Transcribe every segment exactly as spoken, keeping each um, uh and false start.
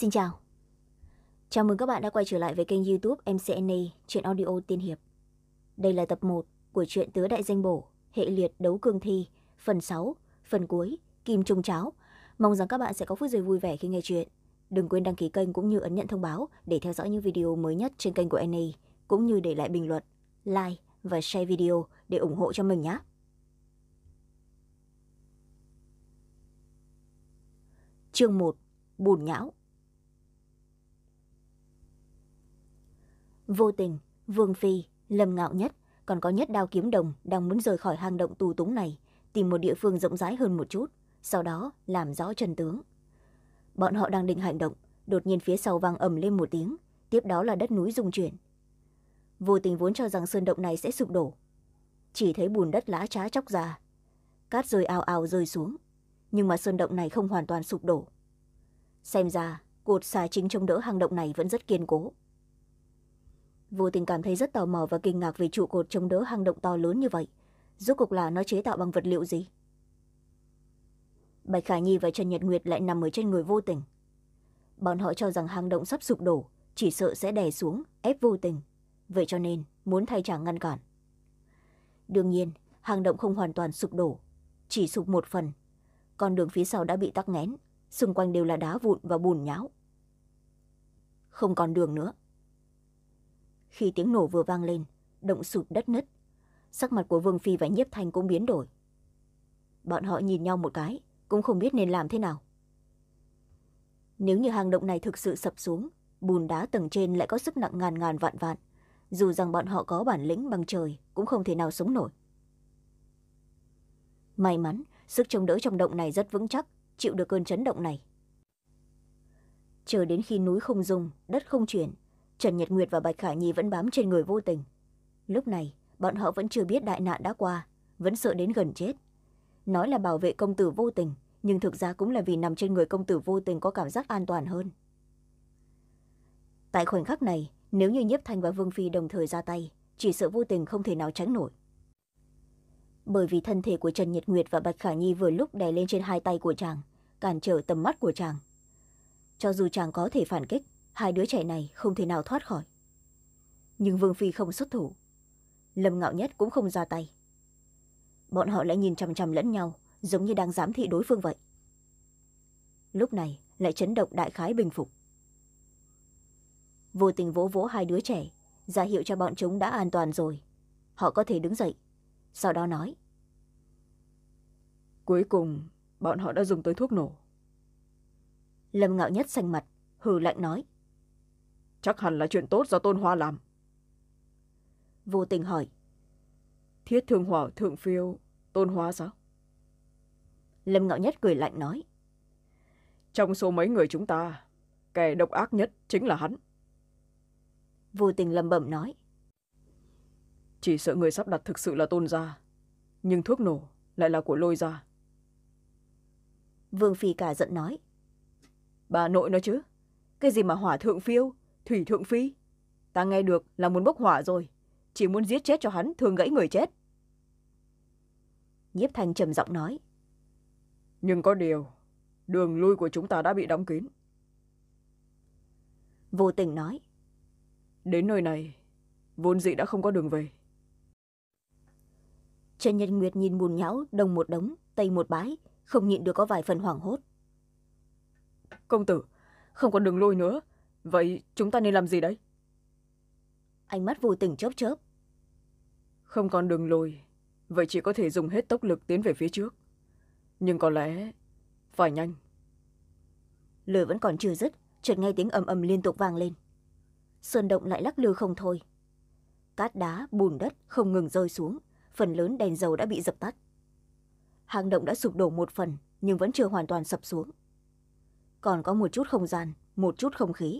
Xin chào. Chào mừng các bạn đã quay trở lại với kênh YouTube em xê en a truyện audio tiên hiệp. Đây là tập một của truyện Tứ Đại Danh Bổ, hệ liệt đấu cương thi, phần sáu, phần cuối, Kim Trung Cháo. Mong rằng các bạn sẽ có phút giây vui vẻ khi nghe chuyện. Đừng quên đăng ký kênh cũng như ấn nhận thông báo để theo dõi những video mới nhất trên kênh của en a, cũng như để lại bình luận, like và share video để ủng hộ cho mình nhé. Chương một, Bùn Nhão. Vô Tình, Vương Phi, Lâm Ngạo Nhất, còn có Nhất Đao Kiếm Đồng đang muốn rời khỏi hang động tù túng này, tìm một địa phương rộng rãi hơn một chút, sau đó làm rõ chân tướng. Bọn họ đang định hành động, đột nhiên phía sau vang ầm lên một tiếng, tiếp đó là đất núi rung chuyển. Vô Tình vốn cho rằng sơn động này sẽ sụp đổ, chỉ thấy bùn đất lã chã chóc ra, cát rơi ào ào rơi xuống, nhưng mà sơn động này không hoàn toàn sụp đổ. Xem ra cột xà chính chống đỡ hang động này vẫn rất kiên cố. Vô Tình cảm thấy rất tò mò và kinh ngạc về trụ cột chống đỡ hang động to lớn như vậy. Rốt cuộc là nó chế tạo bằng vật liệu gì? Bạch Khả Nhi và Trần Nhật Nguyệt lại nằm ở trên người Vô Tình. Bọn họ cho rằng hang động sắp sụp đổ, chỉ sợ sẽ đè xuống, ép Vô Tình. Vậy cho nên muốn thay chàng ngăn cản. Đương nhiên, hang động không hoàn toàn sụp đổ, chỉ sụp một phần. Con đường phía sau đã bị tắc nghẽn, xung quanh đều là đá vụn và bùn nhão. Không còn đường nữa. Khi tiếng nổ vừa vang lên, động sụp đất nứt, sắc mặt của Vương Phi và Nhiếp Thanh cũng biến đổi. Bọn họ nhìn nhau một cái, cũng không biết nên làm thế nào. Nếu như hang động này thực sự sập xuống, bùn đá tầng trên lại có sức nặng ngàn ngàn vạn vạn, dù rằng bọn họ có bản lĩnh bằng trời cũng không thể nào sống nổi. May mắn, sức chống đỡ trong động này rất vững chắc, chịu được cơn chấn động này. Chờ đến khi núi không rung, đất không chuyển, Trần Nhật Nguyệt và Bạch Khả Nhi vẫn bám trên người Vô Tình. Lúc này, bọn họ vẫn chưa biết đại nạn đã qua, vẫn sợ đến gần chết. Nói là bảo vệ công tử Vô Tình, nhưng thực ra cũng là vì nằm trên người công tử Vô Tình có cảm giác an toàn hơn. Tại khoảnh khắc này, nếu như Nhiếp Thanh và Vương Phi đồng thời ra tay, chỉ sợ Vô Tình không thể nào tránh nổi. Bởi vì thân thể của Trần Nhật Nguyệt và Bạch Khả Nhi vừa lúc đè lên trên hai tay của chàng, cản trở tầm mắt của chàng. Cho dù chàng có thể phản kích, hai đứa trẻ này không thể nào thoát khỏi. Nhưng Vương Phi không xuất thủ, Lâm Ngạo Nhất cũng không ra tay. Bọn họ lại nhìn chằm chằm lẫn nhau, giống như đang giám thị đối phương vậy. Lúc này lại chấn động đại khái bình phục. Vô Tình vỗ vỗ hai đứa trẻ, ra hiệu cho bọn chúng đã an toàn rồi. Họ có thể đứng dậy, sau đó nói: Cuối cùng bọn họ đã dùng tới thuốc nổ. Lâm Ngạo Nhất xanh mặt, hừ lạnh nói: Chắc hẳn là chuyện tốt do Tôn Hoa làm. Vô Tình hỏi: Thiết Thương Hỏa Thượng Phiêu Tôn Hoa sao? Lâm Ngạo Nhất cười lạnh nói: Trong số mấy người chúng ta, kẻ độc ác nhất chính là hắn. Vô Tình lẩm bẩm nói: Chỉ sợ người sắp đặt thực sự là Tôn gia, nhưng thuốc nổ lại là của Lôi gia. Vương Phi cả giận nói: Bà nội nói chứ, cái gì mà hỏa thượng phiêu, thủy thượng phi? Ta nghe được là muốn bốc hỏa rồi, chỉ muốn giết chết cho hắn, thường gãy người chết. Nhiếp Thanh trầm giọng nói: Nhưng có điều, đường lui của chúng ta đã bị đóng kín. Vô Tình nói: Đến nơi này, vốn dĩ đã không có đường về. Trần Nhật Nguyệt nhìn bùn nhão đông một đống, tây một bãi, không nhịn được có vài phần hoảng hốt. Công tử, không còn đường lui nữa, vậy chúng ta nên làm gì đấy? Ánh mắt Vô Tình chớp chớp. Không còn đường lui, vậy chỉ có thể dùng hết tốc lực tiến về phía trước. Nhưng có lẽ phải nhanh. Lời vẫn còn chưa dứt, chợt nghe tiếng ầm ầm liên tục vang lên. Sơn động lại lắc lư không thôi. Cát đá, bùn đất không ngừng rơi xuống, phần lớn đèn dầu đã bị dập tắt. Hang động đã sụp đổ một phần, nhưng vẫn chưa hoàn toàn sập xuống. Còn có một chút không gian, một chút không khí.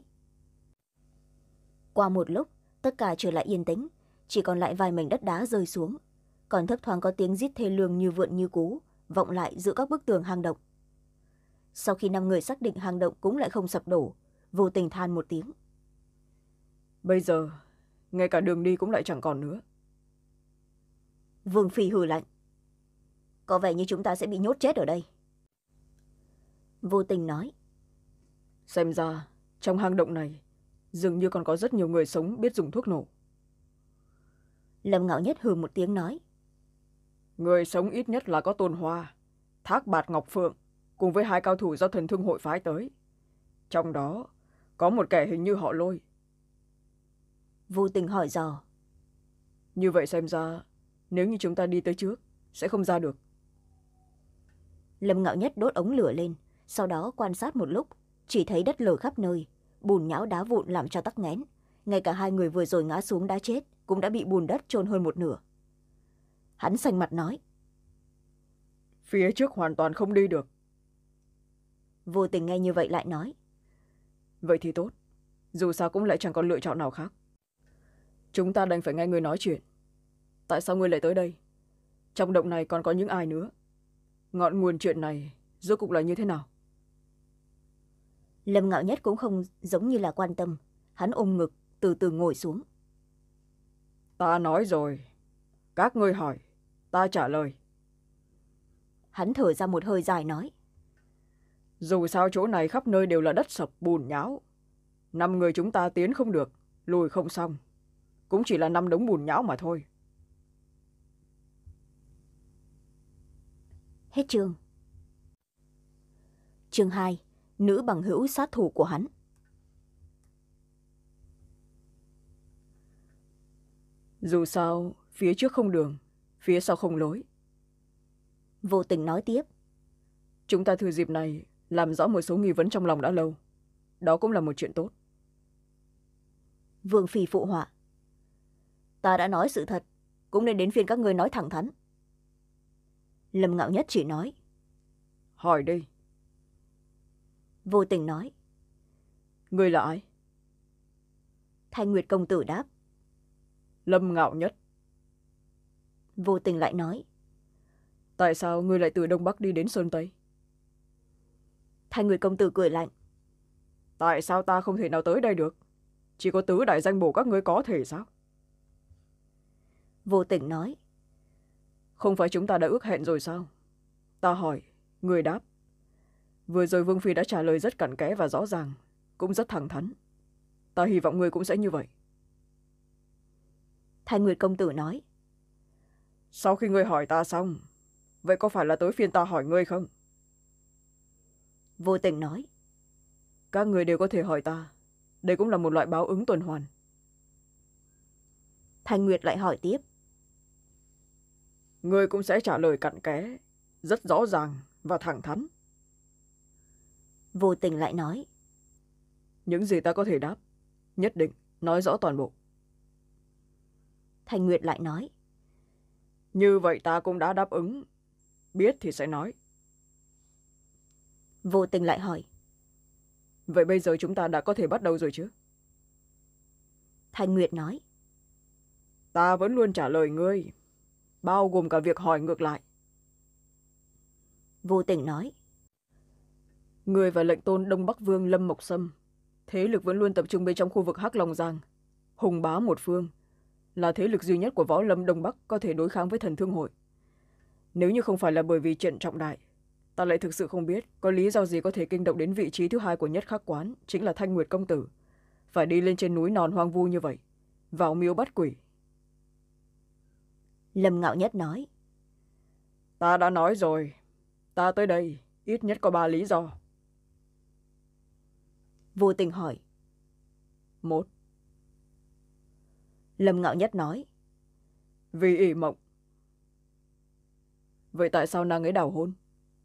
Qua một lúc, tất cả trở lại yên tĩnh, chỉ còn lại vài mảnh đất đá rơi xuống, còn thấp thoáng có tiếng rít thê lương như vượn như cú vọng lại giữa các bức tường hang động. Sau khi năm người xác định hang động cũng lại không sập đổ, Vô Tình than một tiếng: Bây giờ ngay cả đường đi cũng lại chẳng còn nữa. Vương Phi hừ lạnh: Có vẻ như chúng ta sẽ bị nhốt chết ở đây. Vô Tình nói: Xem ra trong hang động này dường như còn có rất nhiều người sống biết dùng thuốc nổ. Lâm Ngạo Nhất hừ một tiếng nói. Người sống ít nhất là có Tôn Hoa, Thác Bạt Ngọc Phượng cùng với hai cao thủ do Thần Thương hội phái tới. Trong đó có một kẻ hình như họ Lôi. Vô Tình hỏi dò. Như vậy xem ra nếu như chúng ta đi tới trước sẽ không ra được. Lâm Ngạo Nhất đốt ống lửa lên, sau đó quan sát một lúc, chỉ thấy đất lở khắp nơi, bùn nhão đá vụn làm cho tắc nghẽn. Ngay cả hai người vừa rồi ngã xuống đã chết cũng đã bị bùn đất chôn hơn một nửa. Hắn xanh mặt nói. Phía trước hoàn toàn không đi được. Vô Tình nghe như vậy lại nói. Vậy thì tốt, dù sao cũng lại chẳng còn lựa chọn nào khác. Chúng ta đành phải nghe người nói chuyện. Tại sao ngươi lại tới đây? Trong động này còn có những ai nữa? Ngọn nguồn chuyện này rốt cuộc là như thế nào? Lâm Ngạo Nhất cũng không giống như là quan tâm. Hắn ôm ngực, từ từ ngồi xuống. Ta nói rồi. Các ngươi hỏi, ta trả lời. Hắn thở ra một hơi dài nói. Dù sao chỗ này khắp nơi đều là đất sập bùn nhão. Năm người chúng ta tiến không được, lùi không xong. Cũng chỉ là năm đống bùn nhão mà thôi. Hết chương. Chương hai. Nữ bằng hữu sát thủ của hắn. Dù sao, phía trước không đường, phía sau không lối. Vô Tình nói tiếp. Chúng ta thừa dịp này làm rõ một số nghi vấn trong lòng đã lâu. Đó cũng là một chuyện tốt. Vương Phi phụ họa. Ta đã nói sự thật, cũng nên đến phiên các ngươi nói thẳng thắn. Lâm Ngạo Nhất chỉ nói. Hỏi đi. Vô Tình nói. Ngươi là ai? Thanh Nguyệt công tử đáp. Lâm Ngạo Nhất. Vô Tình lại nói. Tại sao ngươi lại từ Đông Bắc đi đến Sơn Tây? Thanh Nguyệt công tử cười lạnh. Tại sao ta không thể nào tới đây được? Chỉ có tứ đại danh bổ các ngươi có thể sao? Vô Tình nói. Không phải chúng ta đã ước hẹn rồi sao? Ta hỏi, ngươi đáp. Vừa rồi Vương Phi đã trả lời rất cặn kẽ và rõ ràng, cũng rất thẳng thắn. Ta hy vọng ngươi cũng sẽ như vậy. Thanh Nguyệt công tử nói. Sau khi ngươi hỏi ta xong, vậy có phải là tới phiên ta hỏi ngươi không? Vô Tình nói. Các ngươi đều có thể hỏi ta. Đây cũng là một loại báo ứng tuần hoàn. Thanh Nguyệt lại hỏi tiếp. Ngươi cũng sẽ trả lời cặn kẽ, rất rõ ràng và thẳng thắn. Vô Tình lại nói. Những gì ta có thể đáp, nhất định nói rõ toàn bộ. Thanh Nguyệt lại nói. Như vậy ta cũng đã đáp ứng. Biết thì sẽ nói. Vô Tình lại hỏi. Vậy bây giờ chúng ta đã có thể bắt đầu rồi chứ? Thanh Nguyệt nói. Ta vẫn luôn trả lời ngươi, bao gồm cả việc hỏi ngược lại. Vô Tình nói. Ngươi và lệnh tôn Đông Bắc Vương Lâm Mộc Sâm, thế lực vẫn luôn tập trung bên trong khu vực Hắc Long Giang. Hùng bá một phương, là thế lực duy nhất của võ lâm Đông Bắc có thể đối kháng với Thần Thương hội. Nếu như không phải là bởi vì chuyện trọng đại, ta lại thực sự không biết có lý do gì có thể kinh động đến vị trí thứ hai của Nhất Khắc quán, chính là Thanh Nguyệt công tử, phải đi lên trên núi non hoang vu như vậy, vào miếu bắt quỷ. Lâm Ngạo Nhất nói. Ta đã nói rồi, ta tới đây ít nhất có ba lý do. Vô Tình hỏi. Một. Lâm Ngạo Nhất nói. Vì ỷ mộng. Vậy tại sao nàng ấy đào hôn?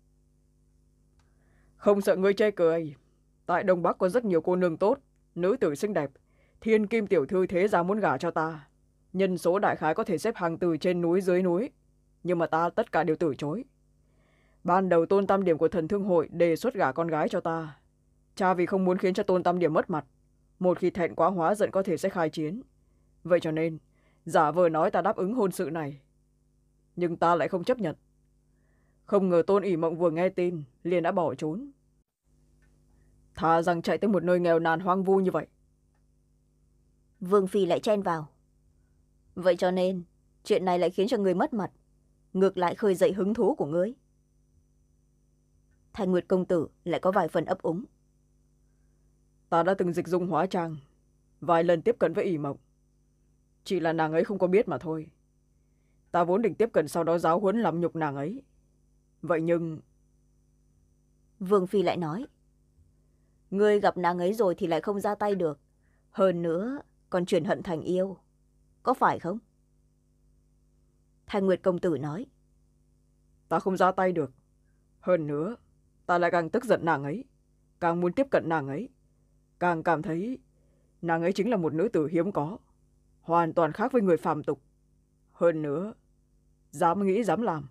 Không sợ ngươi chê cười, tại Đông Bắc có rất nhiều cô nương tốt, nữ tử xinh đẹp, thiên kim tiểu thư thế gia muốn gả cho ta. Nhân số đại khái có thể xếp hàng từ trên núi dưới núi, nhưng mà ta tất cả đều từ chối. Ban đầu Tôn Tam Điểm của Thần Thương hội đề xuất gả con gái cho ta. Cha vì không muốn khiến cho Tôn Tam Điểm mất mặt, một khi thẹn quá hóa giận có thể sẽ khai chiến. Vậy cho nên giả vờ nói ta đáp ứng hôn sự này, nhưng ta lại không chấp nhận. Không ngờ Tôn ỷ mộng vừa nghe tin liền đã bỏ trốn, thà rằng chạy tới một nơi nghèo nàn hoang vu như vậy. Vương Phi lại chen vào. Vậy cho nên chuyện này lại khiến cho người mất mặt, ngược lại khơi dậy hứng thú của ngươi. Thanh Nguyệt công tử lại có vài phần ấp úng. ta đã từng dịch dung hóa trang, vài lần tiếp cận với ỷ mộng. Chỉ là nàng ấy không có biết mà thôi. Ta vốn định tiếp cận sau đó giáo huấn làm nhục nàng ấy. Vậy nhưng... Vương Phi lại nói. Ngươi gặp nàng ấy rồi thì lại không ra tay được. Hơn nữa, còn chuyển hận thành yêu. Có phải không? Thanh Nguyệt công tử nói. Ta không ra tay được. Hơn nữa, ta lại càng tức giận nàng ấy. Càng muốn tiếp cận nàng ấy. Càng cảm thấy nàng ấy chính là một nữ tử hiếm có. Hoàn toàn khác với người phàm tục. Hơn nữa, dám nghĩ dám làm.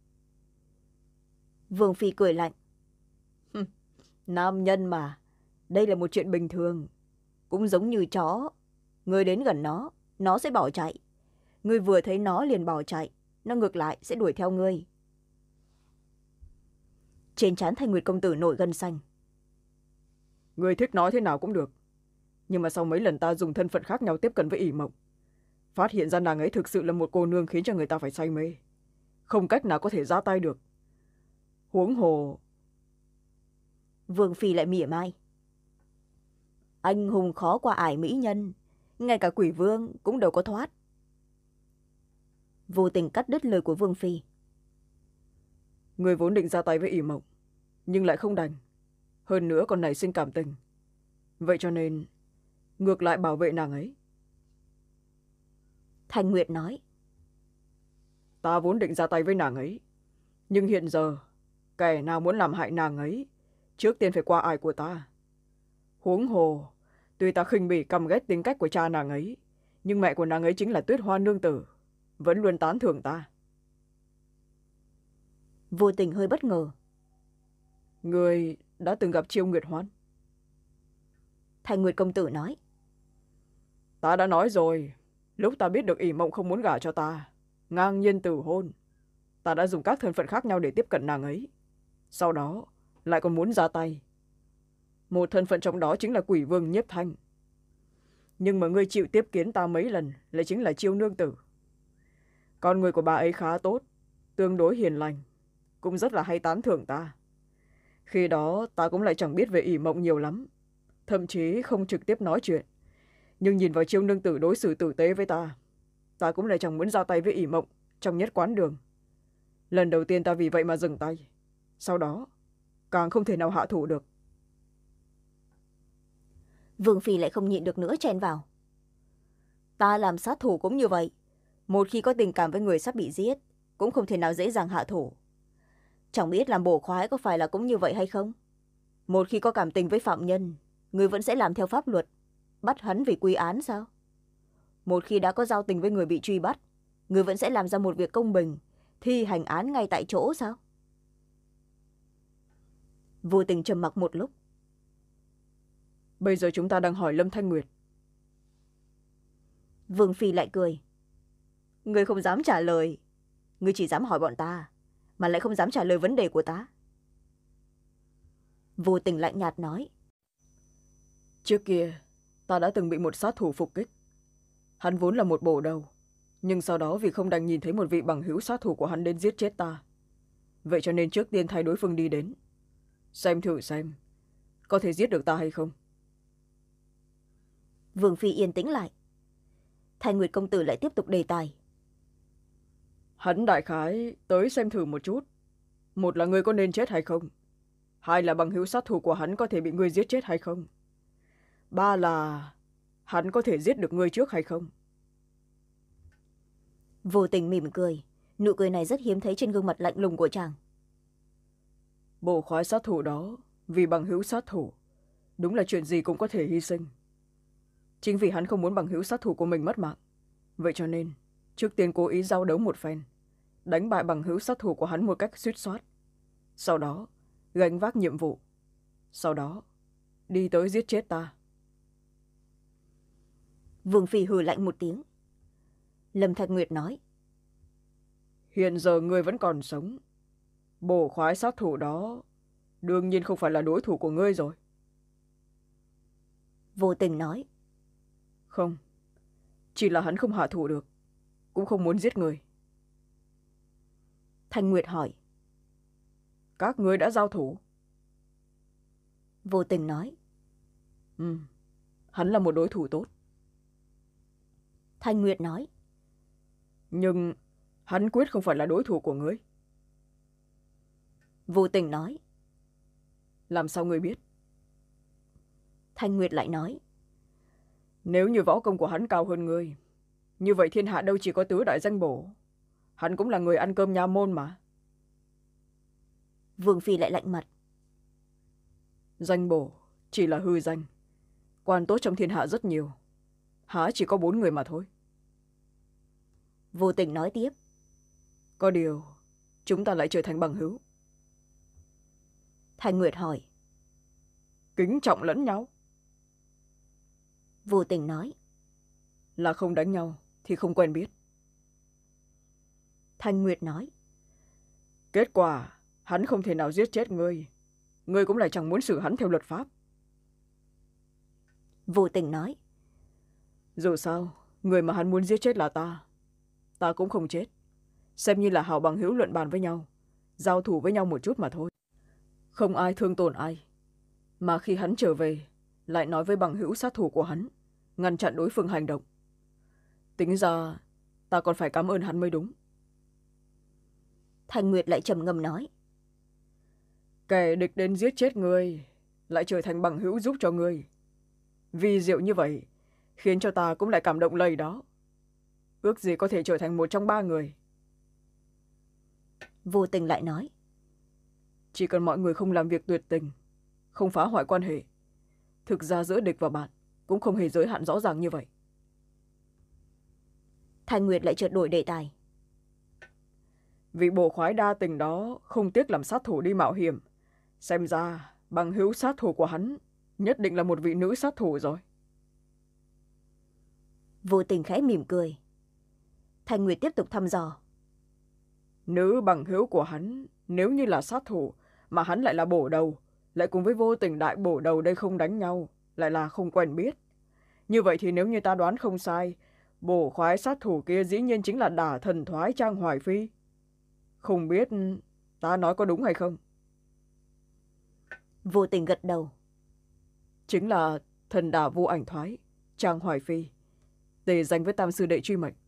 Vương Phi cười lạnh. Nam nhân mà, đây là một chuyện bình thường. Cũng giống như chó. Ngươi đến gần nó, nó sẽ bỏ chạy. Ngươi vừa thấy nó liền bỏ chạy, nó ngược lại sẽ đuổi theo ngươi. Trên trán Thanh Nguyệt công tử nổi gân xanh. Ngươi thích nói thế nào cũng được. Nhưng mà sau mấy lần ta dùng thân phận khác nhau tiếp cận với ỷ mộng, phát hiện ra nàng ấy thực sự là một cô nương khiến cho người ta phải say mê. Không cách nào có thể ra tay được. Huống hồ... Vương Phi lại mỉa mai. Anh hùng khó qua ải mỹ nhân. Ngay cả quỷ vương cũng đâu có thoát. Vô tình cắt đứt lời của Vương Phi. Người vốn định ra tay với ỷ mộng, nhưng lại không đành. Hơn nữa còn nảy sinh cảm tình. Vậy cho nên ngược lại bảo vệ nàng ấy. Thanh Nguyệt nói. Ta vốn định ra tay với nàng ấy, nhưng hiện giờ kẻ nào muốn làm hại nàng ấy trước tiên phải qua ải của ta. Huống hồ, tuy ta khinh bỉ căm ghét tính cách của cha nàng ấy, nhưng mẹ của nàng ấy chính là Tuyết Hoa nương tử, vẫn luôn tán thưởng ta. Vô tình hơi bất ngờ. Người đã từng gặp Chiêu Nguyệt Hoan? Thanh Nguyệt công tử nói. Ta đã nói rồi, lúc ta biết được ỷ mộng không muốn gả cho ta, ngang nhiên từ hôn, ta đã dùng các thân phận khác nhau để tiếp cận nàng ấy. Sau đó lại còn muốn ra tay. Một thân phận trong đó chính là quỷ vương Nhiếp Thanh. Nhưng mà ngươi chịu tiếp kiến ta mấy lần lại chính là Chiêu nương tử. Con người của bà ấy khá tốt, tương đối hiền lành, cũng rất là hay tán thưởng ta. Khi đó ta cũng lại chẳng biết về ỷ mộng nhiều lắm, thậm chí không trực tiếp nói chuyện. Nhưng nhìn vào Chiêu nương tử đối xử tử tế với ta, ta cũng lại chẳng muốn ra tay với ỷ mộng trong nhất quán đường. Lần đầu tiên ta vì vậy mà dừng tay. Sau đó càng không thể nào hạ thủ được. Vương Phi lại không nhịn được nữa chen vào. Ta làm sát thủ cũng như vậy. Một khi có tình cảm với người sắp bị giết, cũng không thể nào dễ dàng hạ thủ. Chẳng biết làm bổ khoái có phải là cũng như vậy hay không? Một khi có cảm tình với phạm nhân, người vẫn sẽ làm theo pháp luật, bắt hắn vì quy án sao? Một khi đã có giao tình với người bị truy bắt, người vẫn sẽ làm ra một việc công bình, thi hành án ngay tại chỗ sao? Vô tình trầm mặc một lúc. Bây giờ chúng ta đang hỏi Lâm Thanh Nguyệt. Vương Phi lại cười. Người không dám trả lời. Người chỉ dám hỏi bọn ta, mà lại không dám trả lời vấn đề của ta. Vô tình lạnh nhạt nói. Trước kia, ta đã từng bị một sát thủ phục kích. Hắn vốn là một bổ đầu, nhưng sau đó vì không đành nhìn thấy một vị bằng hữu sát thủ của hắn đến giết chết ta. Vậy cho nên trước tiên thay đối phương đi đến. Xem thử xem, có thể giết được ta hay không. Vương Phi yên tĩnh lại. Thanh Nguyệt công tử lại tiếp tục đề tài. Hắn đại khái tới xem thử một chút. Một là ngươi có nên chết hay không. Hai là bằng hữu sát thủ của hắn có thể bị ngươi giết chết hay không. Ba là hắn có thể giết được ngươi trước hay không. Vô tình mỉm cười. Nụ cười này rất hiếm thấy trên gương mặt lạnh lùng của chàng. Bổ khoái sát thủ đó, vì bằng hữu sát thủ, đúng là chuyện gì cũng có thể hy sinh. Chính vì hắn không muốn bằng hữu sát thủ của mình mất mạng. Vậy cho nên, trước tiên cố ý giao đấu một phen, đánh bại bằng hữu sát thủ của hắn một cách suýt soát. Sau đó, gánh vác nhiệm vụ. Sau đó, đi tới giết chết ta. Vương Phi hừ lạnh một tiếng. Lâm Thanh Nguyệt nói. Hiện giờ ngươi vẫn còn sống. Bổ khoái sát thủ đó đương nhiên không phải là đối thủ của ngươi rồi. Vô tình nói. Không, chỉ là hắn không hạ thủ được, cũng không muốn giết người. Thanh Nguyệt hỏi. Các ngươi đã giao thủ? Vô tình nói. Ừ, hắn là một đối thủ tốt. Thanh Nguyệt nói. Nhưng hắn quyết không phải là đối thủ của ngươi. Vô Tình nói. Làm sao ngươi biết? Thanh Nguyệt lại nói. Nếu như võ công của hắn cao hơn ngươi, như vậy thiên hạ đâu chỉ có tứ đại danh bổ. Hắn cũng là người ăn cơm nha môn mà. Vương Phi lại lạnh mặt. Danh bổ chỉ là hư danh. Quan tốt trong thiên hạ rất nhiều. Há chỉ có bốn người mà thôi. Vô Tình nói tiếp. Có điều, chúng ta lại trở thành bằng hữu. Thanh Nguyệt hỏi. Kính trọng lẫn nhau. Vô Tình nói. Là không đánh nhau thì không quen biết. Thanh Nguyệt nói. Kết quả, hắn không thể nào giết chết ngươi. Ngươi cũng lại chẳng muốn xử hắn theo luật pháp. Vô Tình nói. Dù sao, người mà hắn muốn giết chết là ta. Ta cũng không chết. Xem như là hảo bằng hữu luận bàn với nhau. Giao thủ với nhau một chút mà thôi. Không ai thương tổn ai. Mà khi hắn trở về, lại nói với bằng hữu sát thủ của hắn, ngăn chặn đối phương hành động. Tính ra, ta còn phải cảm ơn hắn mới đúng. Thanh Nguyệt lại trầm ngâm nói. Kẻ địch đến giết chết ngươi, lại trở thành bằng hữu giúp cho ngươi. Vì diệu như vậy, khiến cho ta cũng lại cảm động lây đó. Ước gì có thể trở thành một trong ba người. Vô Tình lại nói. Chỉ cần mọi người không làm việc tuyệt tình, không phá hoại quan hệ, thực ra giữa địch và bạn cũng không hề giới hạn rõ ràng như vậy. Thanh Nguyệt lại chợt đổi đề tài. Vị bổ khoái đa tình đó không tiếc làm sát thủ đi mạo hiểm. Xem ra bằng hữu sát thủ của hắn nhất định là một vị nữ sát thủ rồi. Vô Tình khẽ mỉm cười. Thanh Nguyệt tiếp tục thăm dò. Nữ bằng hữu của hắn nếu như là sát thủ mà hắn lại là bổ đầu, lại cùng với Vô Tình đại bổ đầu đây không đánh nhau, lại là không quen biết. Như vậy thì nếu như ta đoán không sai, bổ khoái sát thủ kia dĩ nhiên chính là đả thần thoái Trang Hoài Phi. Không biết ta nói có đúng hay không? Vô Tình gật đầu. Chính là thần đả vô ảnh thoái Trang Hoài Phi, tề danh với tam sư đệ truy mệnh.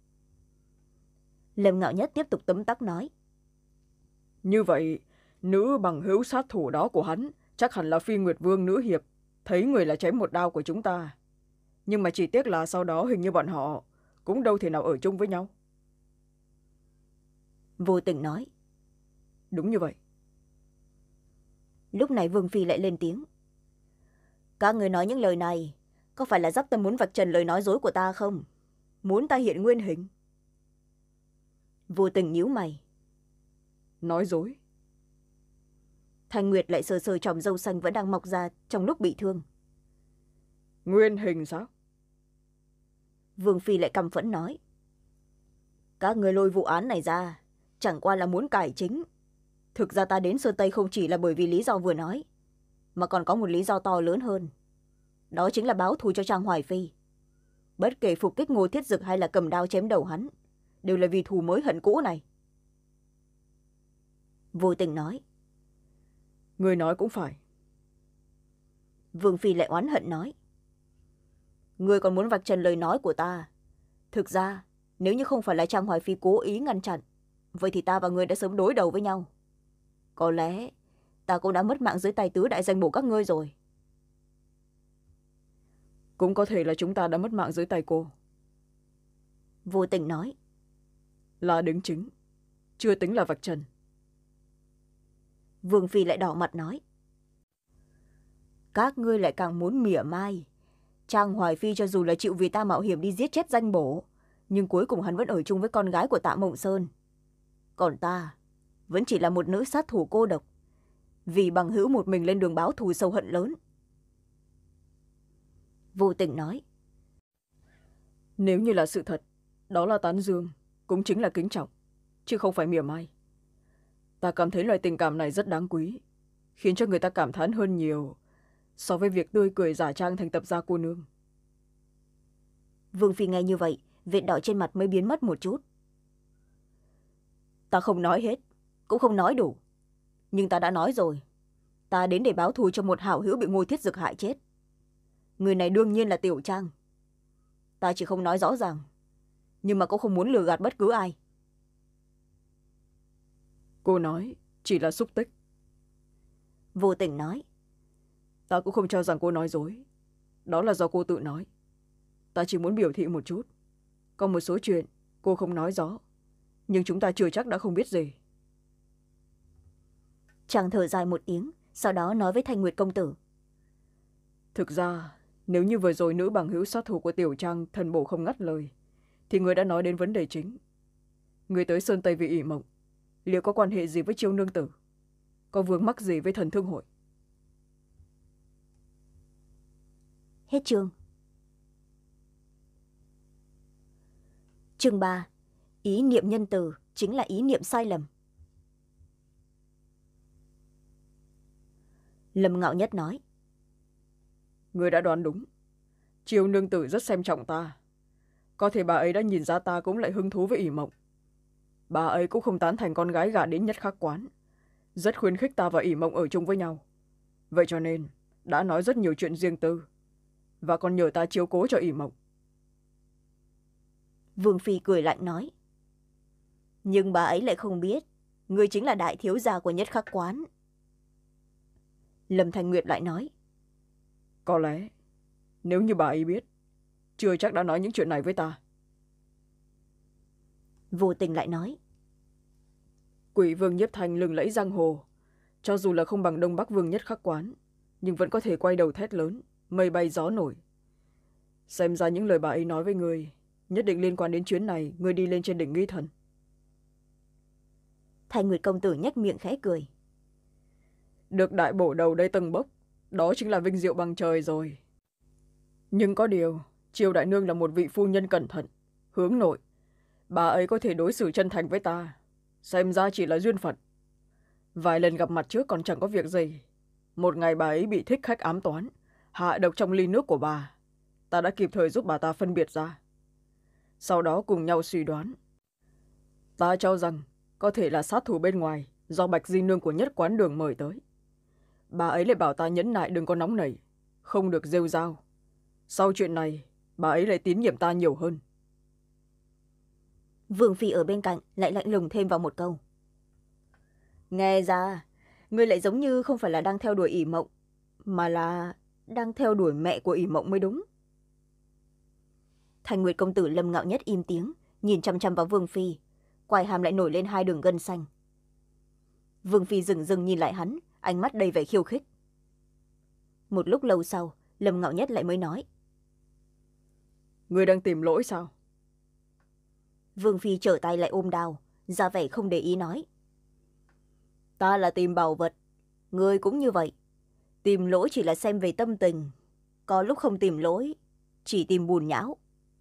Lâm Ngạo Nhất tiếp tục tấm tắc nói. Như vậy, nữ bằng hữu sát thủ đó của hắn chắc hẳn là Phi Nguyệt Vương nữ hiệp, thấy người là chém một đao của chúng ta. Nhưng mà chỉ tiếc là sau đó hình như bọn họ cũng đâu thể nào ở chung với nhau. Vô Tình nói. Đúng như vậy. Lúc này Vương Phi lại lên tiếng. Các người nói những lời này, có phải là dắp tâm muốn vạch trần lời nói dối của ta không? Muốn ta hiện nguyên hình? Vô Tình nhíu mày. Nói dối? Thanh Nguyệt lại sờ sờ chòm râu xanh vẫn đang mọc ra trong lúc bị thương. Nguyên hình sao? Vương Phi lại căm phẫn nói. Các người lôi vụ án này ra, chẳng qua là muốn cải chính. Thực ra ta đến Sơn Tây không chỉ là bởi vì lý do vừa nói, mà còn có một lý do to lớn hơn. Đó chính là báo thù cho Trang Hoài Phi. Bất kể phục kích Ngô Thiết Dực hay là cầm đao chém đầu hắn, đều là vì thù mới hận cũ này. Vô Tình nói. Người nói cũng phải. Vương Phi lại oán hận nói. Người còn muốn vạch trần lời nói của ta. Thực ra, nếu như không phải là Trang Hoài Phi cố ý ngăn chặn, vậy thì ta và người đã sớm đối đầu với nhau. Có lẽ ta cũng đã mất mạng dưới tay tứ đại danh bổ các ngươi rồi. Cũng có thể là chúng ta đã mất mạng dưới tay cô. Vô Tình nói. Là đính chính, chưa tính là vạch trần. Vương Phi lại đỏ mặt nói. Các ngươi lại càng muốn mỉa mai. Trang Hoài Phi cho dù là chịu vì ta mạo hiểm đi giết chết danh bổ, nhưng cuối cùng hắn vẫn ở chung với con gái của Tạ Mộng Sơn. Còn ta vẫn chỉ là một nữ sát thủ cô độc, vì bằng hữu một mình lên đường báo thù sâu hận lớn. Vô Tình nói. Nếu như là sự thật, đó là tán dương, cũng chính là kính trọng, chứ không phải mỉa mai. Ta cảm thấy loại tình cảm này rất đáng quý, khiến cho người ta cảm thán hơn nhiều so với việc tươi cười giả trang thành tập gia cô nương. Vương Phi nghe như vậy, vệt đỏ trên mặt mới biến mất một chút. Ta không nói hết, cũng không nói đủ. Nhưng ta đã nói rồi, ta đến để báo thù cho một hảo hữu bị Ngô Thiết Dực hại chết. người này đương nhiên là Tiểu Trang. Ta chỉ không nói rõ ràng, nhưng mà cũng không muốn lừa gạt bất cứ ai. Cô nói chỉ là xúc tích. Vô Tình nói. Ta cũng không cho rằng cô nói dối. Đó là do cô tự nói. Ta chỉ muốn biểu thị một chút. Có một số chuyện cô không nói rõ, nhưng chúng ta chưa chắc đã không biết gì. Chàng thở dài một tiếng, sau đó nói với Thanh Nguyệt công tử. Thực ra, nếu như vừa rồi nữ bằng hữu sát thủ của Tiểu Trang thần bổ không ngắt lời, thì người đã nói đến vấn đề chính. Người tới Sơn Tây vì ỷ mộng, liệu có quan hệ gì với Chiêu nương tử? Có vướng mắc gì với thần thương hội? Hết chương. Chương ba. Ý niệm nhân từ chính là ý niệm sai lầm. Lâm Ngạo Nhất nói. Người đã đoán đúng. Chiêu nương tử rất xem trọng ta. Có thể bà ấy đã nhìn ra ta cũng lại hứng thú với ỷ mộng. Bà ấy cũng không tán thành con gái gả đến Nhất Khắc quán. Rất khuyến khích ta và ỷ mộng ở chung với nhau. Vậy cho nên đã nói rất nhiều chuyện riêng tư, và còn nhờ ta chiếu cố cho ỷ mộng. Vương Phi cười lạnh nói. Nhưng bà ấy lại không biết người chính là đại thiếu gia của Nhất Khắc quán. Lâm Thanh Nguyệt lại nói. Có lẽ nếu như bà ấy biết, chưa chắc đã nói những chuyện này với ta. Vô Tình lại nói. Quỷ vương Nhiếp Thanh lừng lẫy giang hồ, cho dù là không bằng Đông Bắc vương Nhất Khắc quán, nhưng vẫn có thể quay đầu thét lớn, mây bay gió nổi. Xem ra những lời bà ấy nói với người nhất định liên quan đến chuyến này người đi lên trên đỉnh Nghi Thần. Thanh Nguyệt công tử nhếch miệng khẽ cười. Được đại bổ đầu đây tầng bốc, đó chính là vinh diệu bằng trời rồi. Nhưng có điều, Triều đại nương là một vị phu nhân cẩn thận, hướng nội. Bà ấy có thể đối xử chân thành với ta, xem ra chỉ là duyên phận. Vài lần gặp mặt trước còn chẳng có việc gì. Một ngày bà ấy bị thích khách ám toán, hạ độc trong ly nước của bà. Ta đã kịp thời giúp bà ta phân biệt ra. Sau đó cùng nhau suy đoán. Ta cho rằng có thể là sát thủ bên ngoài do Bạch Di Nương của Nhất Quán Đường mời tới. Bà ấy lại bảo ta nhẫn nại đừng có nóng nảy, không được rêu rao. Sau chuyện này, bà ấy lại tín nhiệm ta nhiều hơn. Vương Phi ở bên cạnh lại lạnh lùng thêm vào một câu. Nghe ra, ngươi lại giống như không phải là đang theo đuổi ỷ mộng, mà là đang theo đuổi mẹ của ỷ mộng mới đúng. Thanh Nguyệt công tử Lâm Ngạo Nhất im tiếng, nhìn chăm chăm vào Vương Phi, quai hàm lại nổi lên hai đường gân xanh. Vương Phi dừng dừng nhìn lại hắn, ánh mắt đầy vẻ khiêu khích. Một lúc lâu sau, Lâm Ngạo Nhất lại mới nói. Ngươi đang tìm lỗi sao? Vương Phi trở tay lại ôm đao, ra vẻ không để ý nói. Ta là tìm bảo vật, ngươi cũng như vậy. Tìm lỗi chỉ là xem về tâm tình, có lúc không tìm lỗi, chỉ tìm bùn nhão.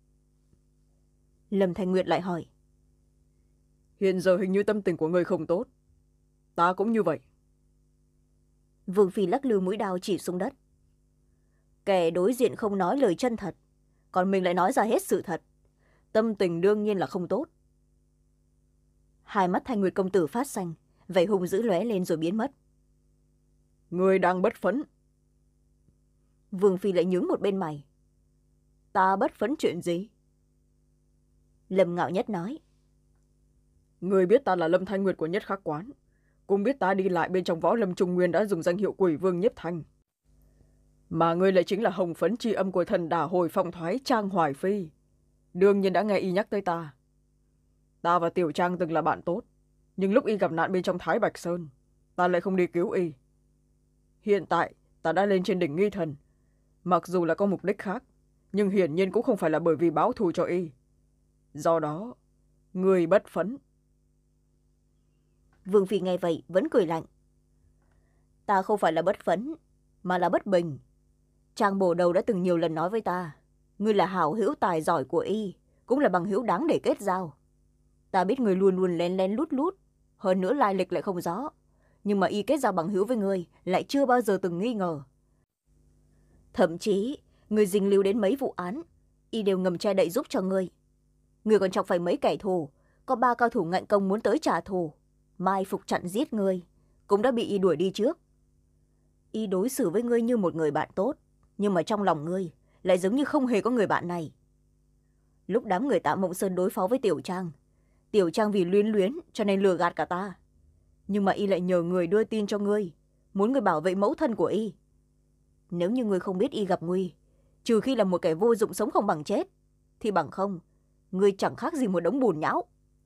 Lâm Thanh Nguyệt lại hỏi. Hiện giờ hình như tâm tình của ngươi không tốt. Ta cũng như vậy. Vương Phi lắc lư mũi đao chỉ xuống đất. Kẻ đối diện không nói lời chân thật, còn mình lại nói ra hết sự thật. Tâm tình đương nhiên là không tốt. Hai mắt Thanh Nguyệt công tử phát xanh, vẻ hung dữ lóe lên rồi biến mất. Ngươi đang bất phấn. Vương Phi lại nhướng một bên mày. Ta bất phấn chuyện gì? Lâm Ngạo Nhất nói. Ngươi biết ta là Lâm Thanh Nguyệt của Nhất Khắc quán, cũng biết ta đi lại bên trong võ lâm Trung Nguyên đã dùng danh hiệu Quỷ Vương Nhiếp Thanh. Mà ngươi lại chính là hồng phấn tri âm của thần đả hồi phong thoái Trang Hoài Phi. Đương nhiên đã nghe y nhắc tới ta. Ta và Tiểu Trang từng là bạn tốt, nhưng lúc y gặp nạn bên trong Thái Bạch Sơn, ta lại không đi cứu y. Hiện tại ta đã lên trên đỉnh Nghi Thần, mặc dù là có mục đích khác, nhưng hiển nhiên cũng không phải là bởi vì báo thù cho y. Do đó, ngươi bất phấn. Vương Phi nghe vậy vẫn cười lạnh. Ta không phải là bất phấn, mà là bất bình. Trang bổ đầu đã từng nhiều lần nói với ta, ngươi là hảo hữu tài giỏi của y, cũng là bằng hữu đáng để kết giao. Ta biết ngươi luôn luôn lén lén lút lút, hơn nữa lai lịch lại không rõ, nhưng mà y kết giao bằng hữu với ngươi lại chưa bao giờ từng nghi ngờ. Thậm chí ngươi dính líu đến mấy vụ án, y đều ngầm che đậy giúp cho ngươi. Ngươi còn chọc phải mấy kẻ thù, có ba cao thủ ngạnh công muốn tới trả thù, mai phục chặn giết ngươi, cũng đã bị y đuổi đi trước. Y đối xử với ngươi như một người bạn tốt, nhưng mà trong lòng ngươi lại giống như không hề có người bạn này. Lúc đám người Tạ Mộng Sơn đối phó với Tiểu Trang, Tiểu Trang vì luyến luyến cho nên lừa gạt cả ta, nhưng mà y lại nhờ người đưa tin cho ngươi, muốn ngươi bảo vệ mẫu thân của y. Nếu như ngươi không biết y gặp nguy, trừ khi là một kẻ vô dụng sống không bằng chết, thì bằng không ngươi chẳng khác gì một đống bùn nhão.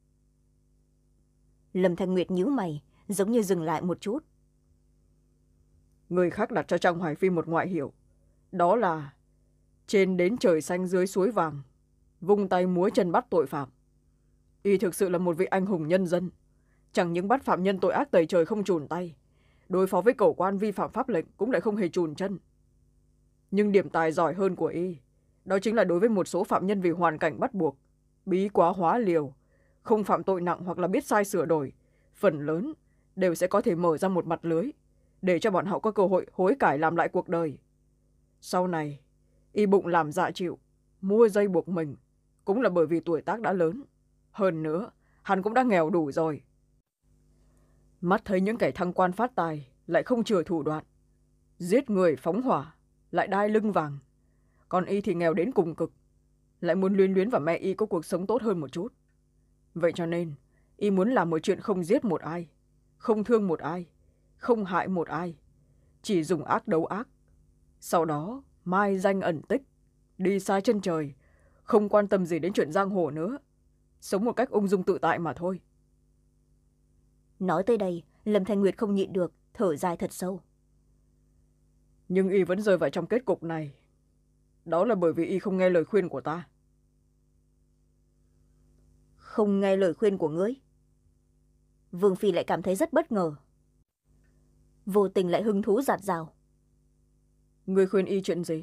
Lâm Thanh Nguyệt nhíu mày, giống như dừng lại một chút. Người khác đặt cho Trang Hoài Phi một ngoại hiệu, đó là trên đến trời xanh dưới suối vàng, vung tay múa chân bắt tội phạm. Y thực sự là một vị anh hùng nhân dân, chẳng những bắt phạm nhân tội ác tày trời không chùn tay, đối phó với cẩu quan vi phạm pháp lệnh cũng lại không hề chùn chân. Nhưng điểm tài giỏi hơn của y, đó chính là đối với một số phạm nhân vì hoàn cảnh bắt buộc, bí quá hóa liều, không phạm tội nặng hoặc là biết sai sửa đổi, phần lớn đều sẽ có thể mở ra một mặt lưới, để cho bọn họ có cơ hội hối cải làm lại cuộc đời. Sau này, y bụng làm dạ chịu, mua dây buộc mình, cũng là bởi vì tuổi tác đã lớn. Hơn nữa, hắn cũng đã nghèo đủ rồi. Mắt thấy những kẻ thăng quan phát tài lại không chừa thủ đoạn, giết người phóng hỏa, lại đai lưng vàng. Còn y thì nghèo đến cùng cực, lại muốn luyến luyến và mẹ y có cuộc sống tốt hơn một chút. Vậy cho nên, y muốn làm một chuyện không giết một ai, không thương một ai, không hại một ai, chỉ dùng ác đấu ác. Sau đó, mai danh ẩn tích, đi xa chân trời, không quan tâm gì đến chuyện giang hồ nữa, sống một cách ung dung tự tại mà thôi. Nói tới đây, Lâm Thanh Nguyệt không nhịn được, thở dài thật sâu. Nhưng y vẫn rơi vào trong kết cục này, đó là bởi vì y không nghe lời khuyên của ta. Không nghe lời khuyên của ngươi? Vương Phi lại cảm thấy rất bất ngờ. Vô Tình lại hứng thú dạt dào. Ngươi khuyên y chuyện gì?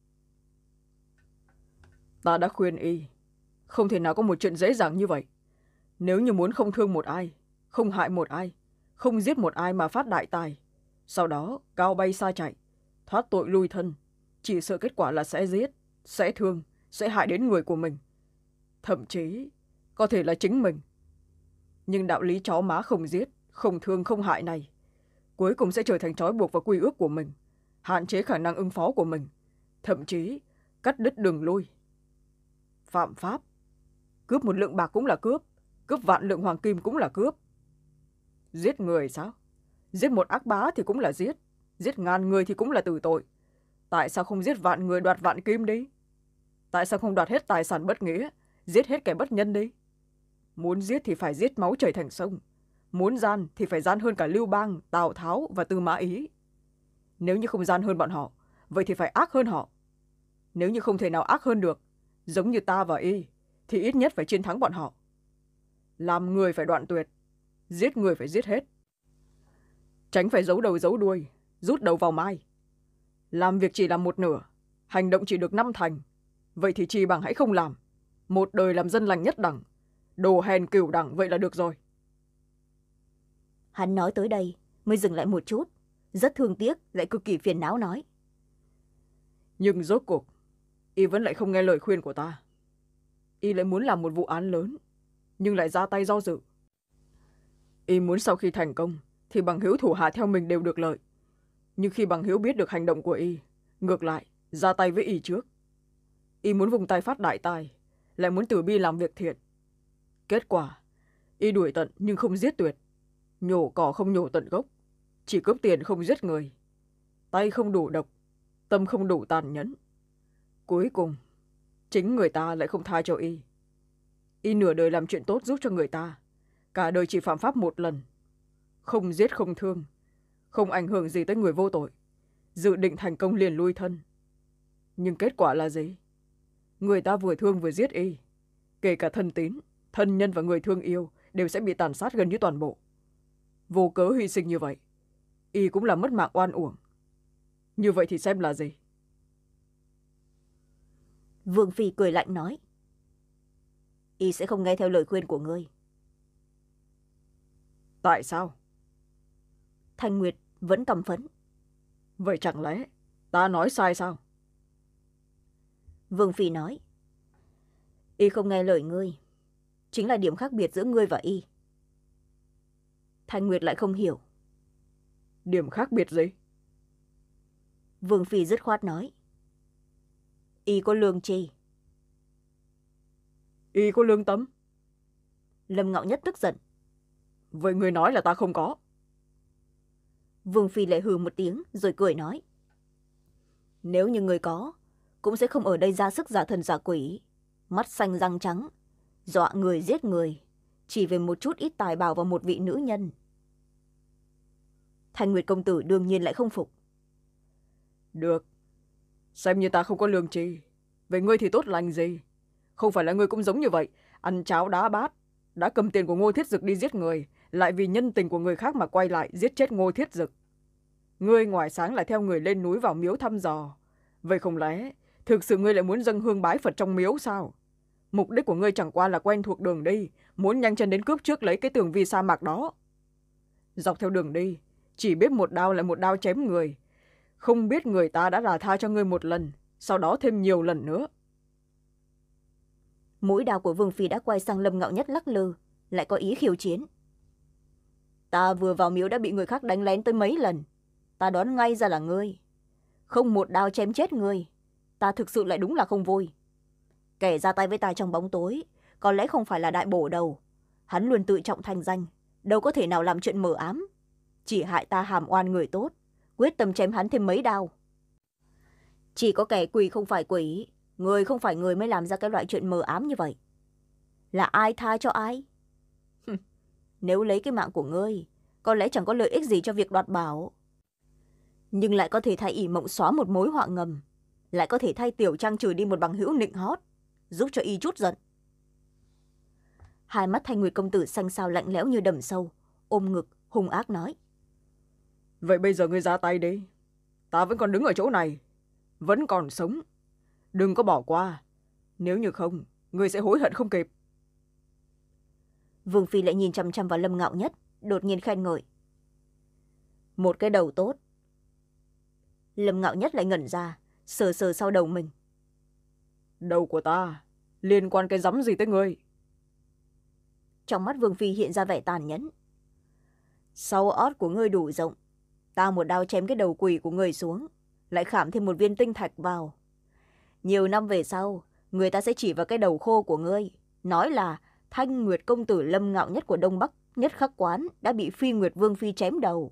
Ta đã khuyên y, không thể nào có một chuyện dễ dàng như vậy. Nếu như muốn không thương một ai, không hại một ai, không giết một ai mà phát đại tài, sau đó cao bay xa chạy, thoát tội lui thân, chỉ sợ kết quả là sẽ giết, sẽ thương, sẽ hại đến người của mình. Thậm chí, có thể là chính mình. Nhưng đạo lý chó má không giết, không thương, không hại này, cuối cùng sẽ trở thành trói buộc và quy ước của mình, hạn chế khả năng ứng phó của mình, thậm chí cắt đứt đường lui. Phạm pháp, cướp một lượng bạc cũng là cướp, cướp vạn lượng hoàng kim cũng là cướp. Giết người sao? Giết một ác bá thì cũng là giết, giết ngàn người thì cũng là tử tội. Tại sao không giết vạn người đoạt vạn kim đi? Tại sao không đoạt hết tài sản bất nghĩa, giết hết kẻ bất nhân đi? Muốn giết thì phải giết máu chảy thành sông, muốn gian thì phải gian hơn cả Lưu Bang, Tào Tháo và Tư Mã Ý. Nếu như không gian hơn bọn họ, vậy thì phải ác hơn họ. Nếu như không thể nào ác hơn được, giống như ta và y, thì ít nhất phải chiến thắng bọn họ. Làm người phải đoạn tuyệt, giết người phải giết hết. Tránh phải giấu đầu giấu đuôi, rút đầu vào mai. Làm việc chỉ làm một nửa, hành động chỉ được năm thành, vậy thì chi bằng hãy không làm. Một đời làm dân lành nhất đẳng, đồ hèn cửu đẳng vậy là được rồi. Hắn nói tới đây mới dừng lại một chút, rất thương tiếc lại cực kỳ phiền não nói. Nhưng rốt cuộc, y vẫn lại không nghe lời khuyên của ta. Y lại muốn làm một vụ án lớn, nhưng lại ra tay do dự. Y muốn sau khi thành công, thì bằng hữu thủ hạ theo mình đều được lợi. Nhưng khi bằng hữu biết được hành động của y, ngược lại, ra tay với y trước. Y muốn vùng tay phát đại tài, lại muốn từ bi làm việc thiện. Kết quả, y đuổi tận nhưng không giết tuyệt, nhổ cỏ không nhổ tận gốc, chỉ cướp tiền không giết người. Tay không đủ độc, tâm không đủ tàn nhẫn. Cuối cùng, chính người ta lại không tha cho y. Y nửa đời làm chuyện tốt giúp cho người ta, cả đời chỉ phạm pháp một lần. Không giết không thương, không ảnh hưởng gì tới người vô tội, dự định thành công liền lui thân. Nhưng kết quả là gì? Người ta vừa thương vừa giết y, kể cả thân tín, thân nhân và người thương yêu đều sẽ bị tàn sát gần như toàn bộ. Vô cớ hy sinh như vậy, y cũng là mất mạng oan uổng. Như vậy thì xem là gì? Vương Phi cười lạnh nói. Y sẽ không nghe theo lời khuyên của ngươi. Tại sao? Thanh Nguyệt vẫn căm phẫn. Vậy chẳng lẽ ta nói sai sao? Vương Phi nói. Y không nghe lời ngươi, chính là điểm khác biệt giữa ngươi và y. Thanh Nguyệt lại không hiểu. Điểm khác biệt gì? Vương Phi dứt khoát nói. Y có lương tri. Y có lương tâm? Lâm Ngạo Nhất tức giận. Vậy người nói là ta không có. Vương Phi lại hừ một tiếng rồi cười nói. Nếu như người có, cũng sẽ không ở đây ra sức giả thần giả quỷ, mắt xanh răng trắng, dọa người giết người, chỉ vì một chút ít tài bảo và một vị nữ nhân. Thanh Nguyệt công tử đương nhiên lại không phục. Được, xem như ta không có lương tri. Vậy ngươi thì tốt lành gì? Không phải là ngươi cũng giống như vậy, ăn cháo đá bát, đã cầm tiền của Ngô Thiết Dực đi giết người, lại vì nhân tình của người khác mà quay lại giết chết Ngô Thiết Dực. Ngươi ngoài sáng lại theo người lên núi vào miếu thăm dò. Vậy không lẽ thực sự ngươi lại muốn dâng hương bái Phật trong miếu sao? Mục đích của ngươi chẳng qua là quen thuộc đường đi, muốn nhanh chân đến cướp trước lấy cái tường vi sa mạc đó. Dọc theo đường đi, chỉ biết một đao lại một đao chém người, không biết người ta đã rà tha cho ngươi một lần, sau đó thêm nhiều lần nữa. Mũi đao của Vương Phi đã quay sang Lâm Ngạo Nhất lắc lư, lại có ý khiêu chiến. Ta vừa vào miếu đã bị người khác đánh lén tới mấy lần, ta đoán ngay ra là ngươi. Không một đao chém chết ngươi, ta thực sự lại đúng là không vui. Kẻ ra tay với ta trong bóng tối có lẽ không phải là đại bổ đầu, hắn luôn tự trọng thành danh, đâu có thể nào làm chuyện mờ ám, chỉ hại ta hàm oan người tốt, quyết tâm chém hắn thêm mấy đao. Chỉ có kẻ quỷ không phải quỷ, người không phải người mới làm ra cái loại chuyện mờ ám như vậy. Là ai tha cho ai? Nếu lấy cái mạng của ngươi, có lẽ chẳng có lợi ích gì cho việc đoạt bảo, nhưng lại có thể thay ỷ mộng xóa một mối họa ngầm, lại có thể thay Tiểu Trang trừ đi một bằng hữu nịnh hót, giúp cho y chút giận. Hai mắt Thanh Nguyệt công tử xanh xao lạnh lẽo như đầm sâu, ôm ngực hung ác nói. Vậy bây giờ ngươi ra tay đi, ta vẫn còn đứng ở chỗ này, vẫn còn sống, đừng có bỏ qua, nếu như không ngươi sẽ hối hận không kịp. Vương Phi lại nhìn chăm chăm vào Lâm Ngạo Nhất, đột nhiên khen ngợi. Một cái đầu tốt. Lâm Ngạo Nhất lại ngẩn ra, sờ sờ sau đầu mình. Đầu của ta liên quan cái rắm gì tới ngươi? Trong mắt Vương Phi hiện ra vẻ tàn nhẫn. Sau ót của ngươi đủ rộng, ta một đao chém cái đầu quỷ của ngươi xuống, lại khảm thêm một viên tinh thạch vào. Nhiều năm về sau, người ta sẽ chỉ vào cái đầu khô của ngươi, nói là Thanh Nguyệt công tử Lâm Ngạo Nhất của Đông Bắc Nhất Khắc Quán đã bị Phi Nguyệt Vương Phi chém đầu.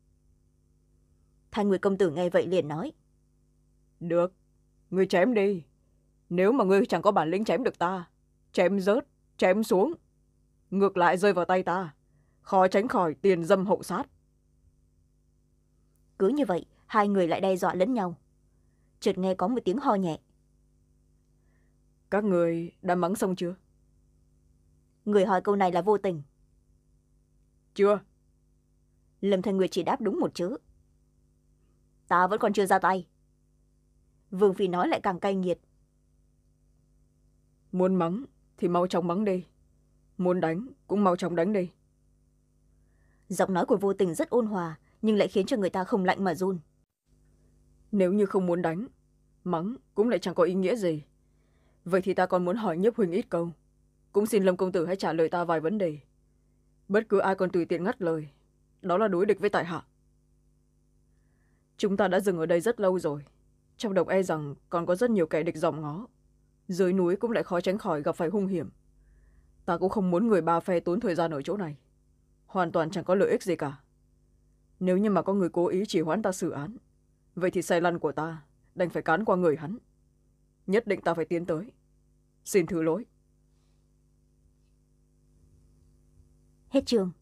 Thanh Nguyệt công tử nghe vậy liền nói. Được, ngươi chém đi. Nếu mà ngươi chẳng có bản lĩnh chém được ta, chém rớt, chém xuống, ngược lại rơi vào tay ta, khó tránh khỏi tiền dâm hậu sát. Cứ như vậy, hai người lại đe dọa lẫn nhau. Chợt nghe có một tiếng ho nhẹ. Các người đã mắng xong chưa? Người hỏi câu này là Vô Tình. Chưa. Lâm Thanh Nguyệt chỉ đáp đúng một chữ. Ta vẫn còn chưa ra tay. Vương Phi nói lại càng cay nghiệt. Muốn mắng thì mau chóng mắng đi, muốn đánh cũng mau chóng đánh đi. Giọng nói của Vô Tình rất ôn hòa, nhưng lại khiến cho người ta không lạnh mà run. Nếu như không muốn đánh, mắng cũng lại chẳng có ý nghĩa gì. Vậy thì ta còn muốn hỏi Nhiếp huynh ít câu, cũng xin Lâm công tử hãy trả lời ta vài vấn đề. Bất cứ ai còn tùy tiện ngắt lời, đó là đối địch với tại hạ. Chúng ta đã dừng ở đây rất lâu rồi, trong động e rằng còn có rất nhiều kẻ địch dòm ngó, dưới núi cũng lại khó tránh khỏi gặp phải hung hiểm. Ta cũng không muốn người ba phe tốn thời gian ở chỗ này, hoàn toàn chẳng có lợi ích gì cả. Nếu như mà có người cố ý chỉ hoãn ta xử án, vậy thì sai lăn của ta đành phải cán qua người hắn. Nhất định ta phải tiến tới, xin thứ lỗi. Hết chương.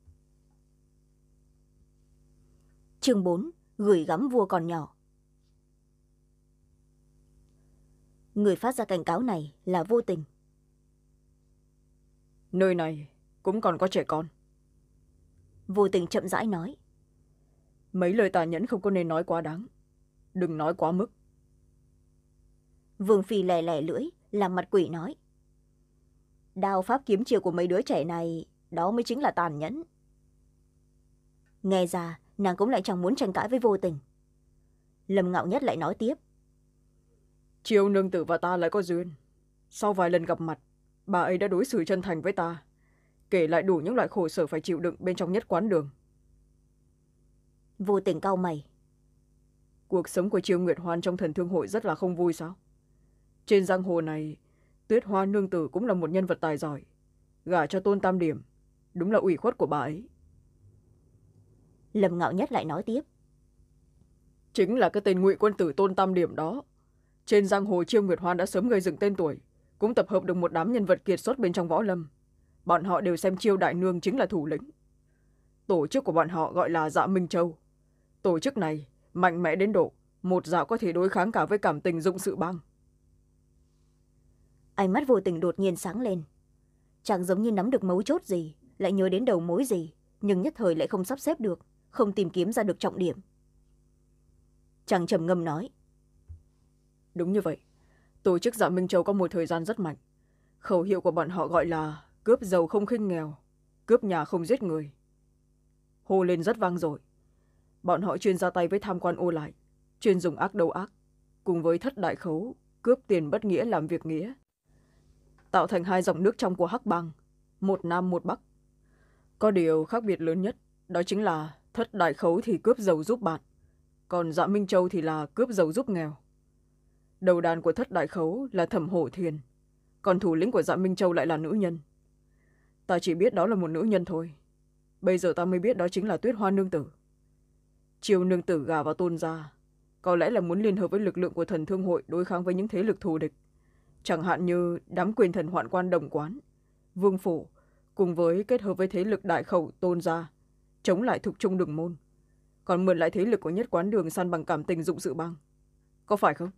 Chương bốn. Gửi gắm vua còn nhỏ. Người phát ra cảnh cáo này là Vô Tình. Nơi này cũng còn có trẻ con. Vô Tình chậm rãi nói. Mấy lời tàn nhẫn không có nên nói quá đáng, đừng nói quá mức. Vương Phi lè lè lưỡi, làm mặt quỷ nói. Đao pháp kiếm chiêu của mấy đứa trẻ này, đó mới chính là tàn nhẫn. Nghe ra, nàng cũng lại chẳng muốn tranh cãi với Vô Tình. Lâm Ngạo Nhất lại nói tiếp. Triều nương tử và ta lại có duyên. Sau vài lần gặp mặt, bà ấy đã đối xử chân thành với ta, kể lại đủ những loại khổ sở phải chịu đựng bên trong Nhất Quán Đường. Vô Tình cau mày. Cuộc sống của Triều Nguyệt Hoan trong Thần Thương Hội rất là không vui sao? Trên giang hồ này, Tuyết Hoa nương tử cũng là một nhân vật tài giỏi. Gả cho Tôn Tam Điểm, đúng là ủy khuất của bà ấy. Lâm Ngạo Nhất lại nói tiếp. Chính là cái tên ngụy quân tử Tôn Tam Điểm đó. Trên giang hồ Chiêu Nguyệt Hoan đã sớm gây dựng tên tuổi, cũng tập hợp được một đám nhân vật kiệt xuất bên trong võ lâm. Bọn họ đều xem Chiêu đại nương chính là thủ lĩnh. Tổ chức của bọn họ gọi là Dạ Minh Châu. Tổ chức này mạnh mẽ đến độ một dạo có thể đối kháng cả với Cảm Tình Dụng Sự Bang. Ánh mắt Vô Tình đột nhiên sáng lên. Chàng giống như nắm được mấu chốt gì, lại nhớ đến đầu mối gì, nhưng nhất thời lại không sắp xếp được, không tìm kiếm ra được trọng điểm. Chàng trầm ngâm nói. Đúng như vậy. Tổ chức Dạ Minh Châu có một thời gian rất mạnh. Khẩu hiệu của bọn họ gọi là cướp giàu không khinh nghèo, cướp nhà không giết người. Hô lên rất vang dội. Bọn họ chuyên ra tay với tham quan ô lại, chuyên dùng ác đấu ác, cùng với thất đại khấu, cướp tiền bất nghĩa làm việc nghĩa, tạo thành hai dòng nước trong của Hắc Bang, một Nam một Bắc. Có điều khác biệt lớn nhất, đó chính là thất đại khấu thì cướp giàu giúp bạn, còn Dạ Minh Châu thì là cướp giàu giúp nghèo. Đầu đàn của thất đại khấu là Thẩm Hổ Thiền, còn thủ lĩnh của Dạ Minh Châu lại là nữ nhân. Ta chỉ biết đó là một nữ nhân thôi. Bây giờ ta mới biết đó chính là Tuyết Hoa nương tử. Chiêu nương tử gả vào Tôn gia, có lẽ là muốn liên hợp với lực lượng của Thần Thương hội đối kháng với những thế lực thù địch, chẳng hạn như đám quyền thần Hoạn Quan Đồng Quán, Vương Phủ, cùng với kết hợp với thế lực Đại Khẩu Tôn gia, chống lại Thục Trung Đường Môn, còn mượn lại thế lực của Nhất Quán Đường săn bằng Cảm Tình Dụng Sự Bang. Có phải không?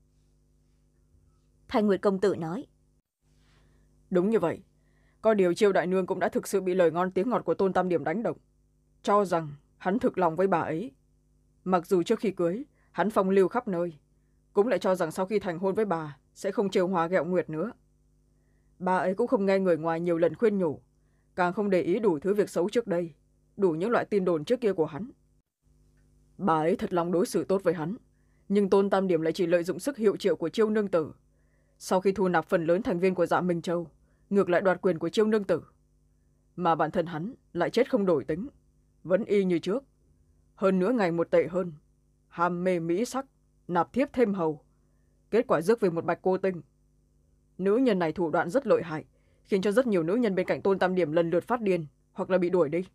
Thanh Nguyệt công tử nói. Đúng như vậy. Có điều Chiêu đại nương cũng đã thực sự bị lời ngon tiếng ngọt của Tôn Tam Điểm đánh động, cho rằng hắn thực lòng với bà ấy. Mặc dù trước khi cưới hắn phong lưu khắp nơi, cũng lại cho rằng sau khi thành hôn với bà sẽ không trêu hoa ghẹo nguyệt nữa. Bà ấy cũng không nghe người ngoài nhiều lần khuyên nhủ, càng không để ý đủ thứ việc xấu trước đây, đủ những loại tin đồn trước kia của hắn. Bà ấy thật lòng đối xử tốt với hắn, nhưng Tôn Tam Điểm lại chỉ lợi dụng sức hiệu triệu của Chiêu nương tử. Sau khi thu nạp phần lớn thành viên của Dạ Minh Châu, ngược lại đoạt quyền của Chiêu nương tử, mà bản thân hắn lại chết không đổi tính, vẫn y như trước. Hơn nữa ngày một tệ hơn, ham mê mỹ sắc, nạp thiếp thêm hầu, kết quả rước về một bạch cô tinh. Nữ nhân này thủ đoạn rất lợi hại, khiến cho rất nhiều nữ nhân bên cạnh Tôn Tam Điểm lần lượt phát điên hoặc là bị đuổi đi.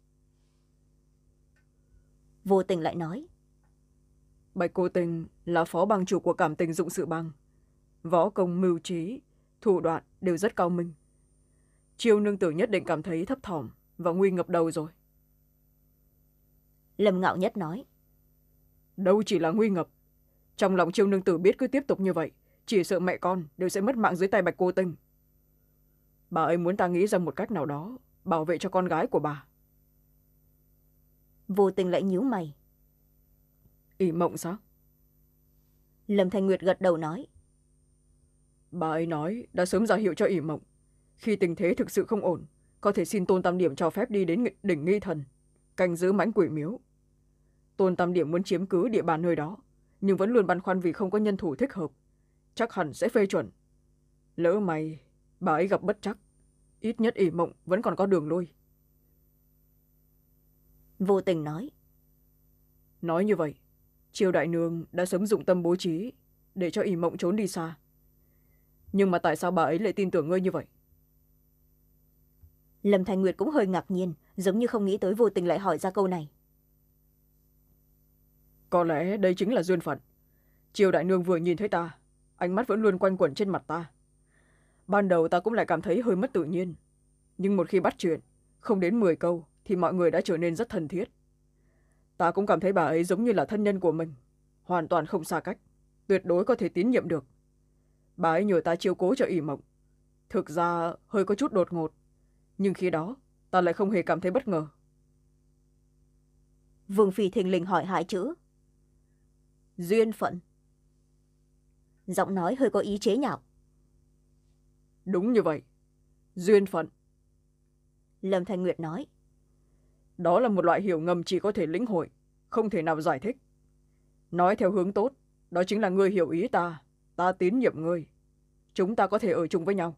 Vô Tình lại nói. Bạch cô tinh là phó bang chủ của Cảm Tình Dụng Sự Bang, võ công mưu trí, thủ đoạn đều rất cao minh. Chiêu nương tử nhất định cảm thấy thấp thỏm và nguy ngập đầu rồi. Lâm Ngạo Nhất nói. Đâu chỉ là nguy ngập. Trong lòng Chiêu nương tử biết cứ tiếp tục như vậy, chỉ sợ mẹ con đều sẽ mất mạng dưới tay bạch cô tinh. Bà ấy muốn ta nghĩ ra một cách nào đó bảo vệ cho con gái của bà. Vô Tình lại nhíu mày. ỷ mộng sao? Lâm Thanh Nguyệt gật đầu nói. Bà ấy nói đã sớm ra hiệu cho ỷ mộng, khi tình thế thực sự không ổn, có thể xin Tôn Tam Điểm cho phép đi đến đỉnh Nghi Thần, canh giữ mãnh quỷ miếu. Tôn Tam Điểm muốn chiếm cứ địa bàn nơi đó, nhưng vẫn luôn băn khoăn vì không có nhân thủ thích hợp, chắc hẳn sẽ phê chuẩn. Lỡ may bà ấy gặp bất trắc, ít nhất ỷ mộng vẫn còn có đường lui. Vô Tình nói. Nói như vậy, Chiêu đại nương đã sớm dụng tâm bố trí để cho ỷ mộng trốn đi xa. Nhưng mà tại sao bà ấy lại tin tưởng ngươi như vậy? Lâm Thanh Nguyệt cũng hơi ngạc nhiên, giống như không nghĩ tới Vô Tình lại hỏi ra câu này. Có lẽ đây chính là duyên phận. Chiêu đại nương vừa nhìn thấy ta, ánh mắt vẫn luôn quanh quẩn trên mặt ta. Ban đầu ta cũng lại cảm thấy hơi mất tự nhiên, nhưng một khi bắt chuyện, không đến mười câu thì mọi người đã trở nên rất thân thiết. Ta cũng cảm thấy bà ấy giống như là thân nhân của mình, hoàn toàn không xa cách, tuyệt đối có thể tín nhiệm được. Bà ấy nhờ ta chiếu cố cho ỷ mộng, thực ra hơi có chút đột ngột, nhưng khi đó ta lại không hề cảm thấy bất ngờ. Vương Phi thình lình hỏi hai chữ. Duyên phận. Giọng nói hơi có ý chế nhạo. Đúng như vậy, duyên phận. Lâm Thanh Nguyệt nói. Đó là một loại hiểu ngầm chỉ có thể lĩnh hội, không thể nào giải thích. Nói theo hướng tốt, đó chính là ngươi hiểu ý ta, ta tín nhiệm ngươi, chúng ta có thể ở chung với nhau.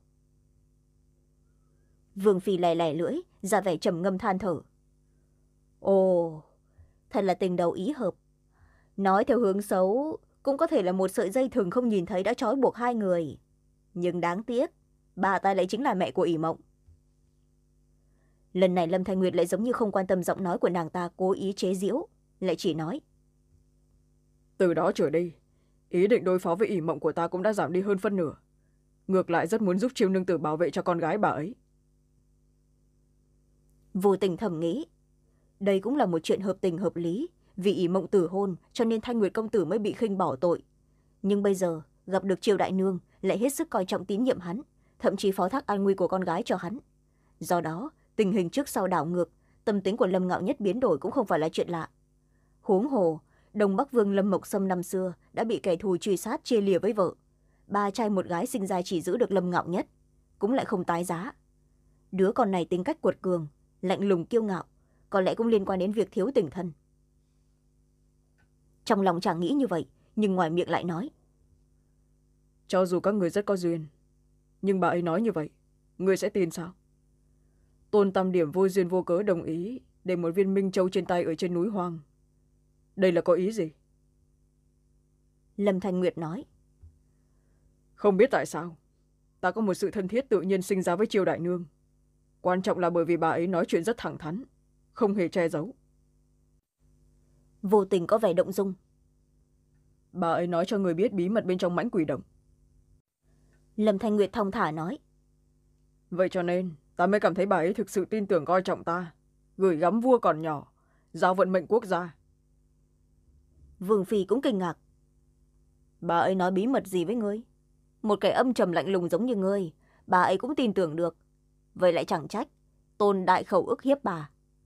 Vương Phi lè lè lưỡi, ra vẻ trầm ngâm than thở. Ồ, thật là tình đầu ý hợp. Nói theo hướng xấu, cũng có thể là một sợi dây thừng không nhìn thấy đã trói buộc hai người. Nhưng đáng tiếc, bà ta lại chính là mẹ của ỷ mộng. Lần này Lâm Thanh Nguyệt lại giống như không quan tâm giọng nói của nàng ta cố ý chế giễu, lại chỉ nói. Từ đó trở đi, ý định đối phó với ỷ mộng của ta cũng đã giảm đi hơn phân nửa. Ngược lại rất muốn giúp Chiêu nương tử bảo vệ cho con gái bà ấy. Vô tình thầm nghĩ, đây cũng là một chuyện hợp tình hợp lý, vì ỷ mộng tử hôn cho nên Thanh Nguyệt công tử mới bị khinh bỏ tội. Nhưng bây giờ gặp được Triều đại nương lại hết sức coi trọng tín nhiệm hắn, thậm chí phó thác an nguy của con gái cho hắn. Do đó tình hình trước sau đảo ngược, tâm tính của Lâm Ngạo Nhất biến đổi cũng không phải là chuyện lạ. Huống hồ Đông Bắc Vương Lâm Mộc Sâm năm xưa đã bị kẻ thù truy sát chia lìa với vợ, ba trai một gái sinh ra chỉ giữ được Lâm Ngạo Nhất, cũng lại không tái giá. Đứa con này tính cách cuột cường, lạnh lùng kiêu ngạo, có lẽ cũng liên quan đến việc thiếu tình thân. Trong lòng chàng nghĩ như vậy, nhưng ngoài miệng lại nói. Cho dù các người rất có duyên, nhưng bà ấy nói như vậy, người sẽ tin sao? Tôn Tam Điểm vô duyên vô cớ đồng ý để một viên minh châu trên tay ở trên núi hoang. Đây là có ý gì? Lâm Thanh Nguyệt nói. Không biết tại sao, ta có một sự thân thiết tự nhiên sinh ra với Triều đại nương. Quan trọng là bởi vì bà ấy nói chuyện rất thẳng thắn, không hề che giấu. Vô tình có vẻ động dung. Bà ấy nói cho người biết bí mật bên trong mãnh quỷ động. Lâm Thanh Nguyệt thong thả nói. Vậy cho nên ta mới cảm thấy bà ấy thực sự tin tưởng coi trọng ta, gửi gắm vua còn nhỏ, giao vận mệnh quốc gia. Vương Phi cũng kinh ngạc. Bà ấy nói bí mật gì với ngươi? Một kẻ âm trầm lạnh lùng giống như ngươi, bà ấy cũng tin tưởng được. Vậy lại chẳng trách Tôn đại khẩu ức hiếp bà.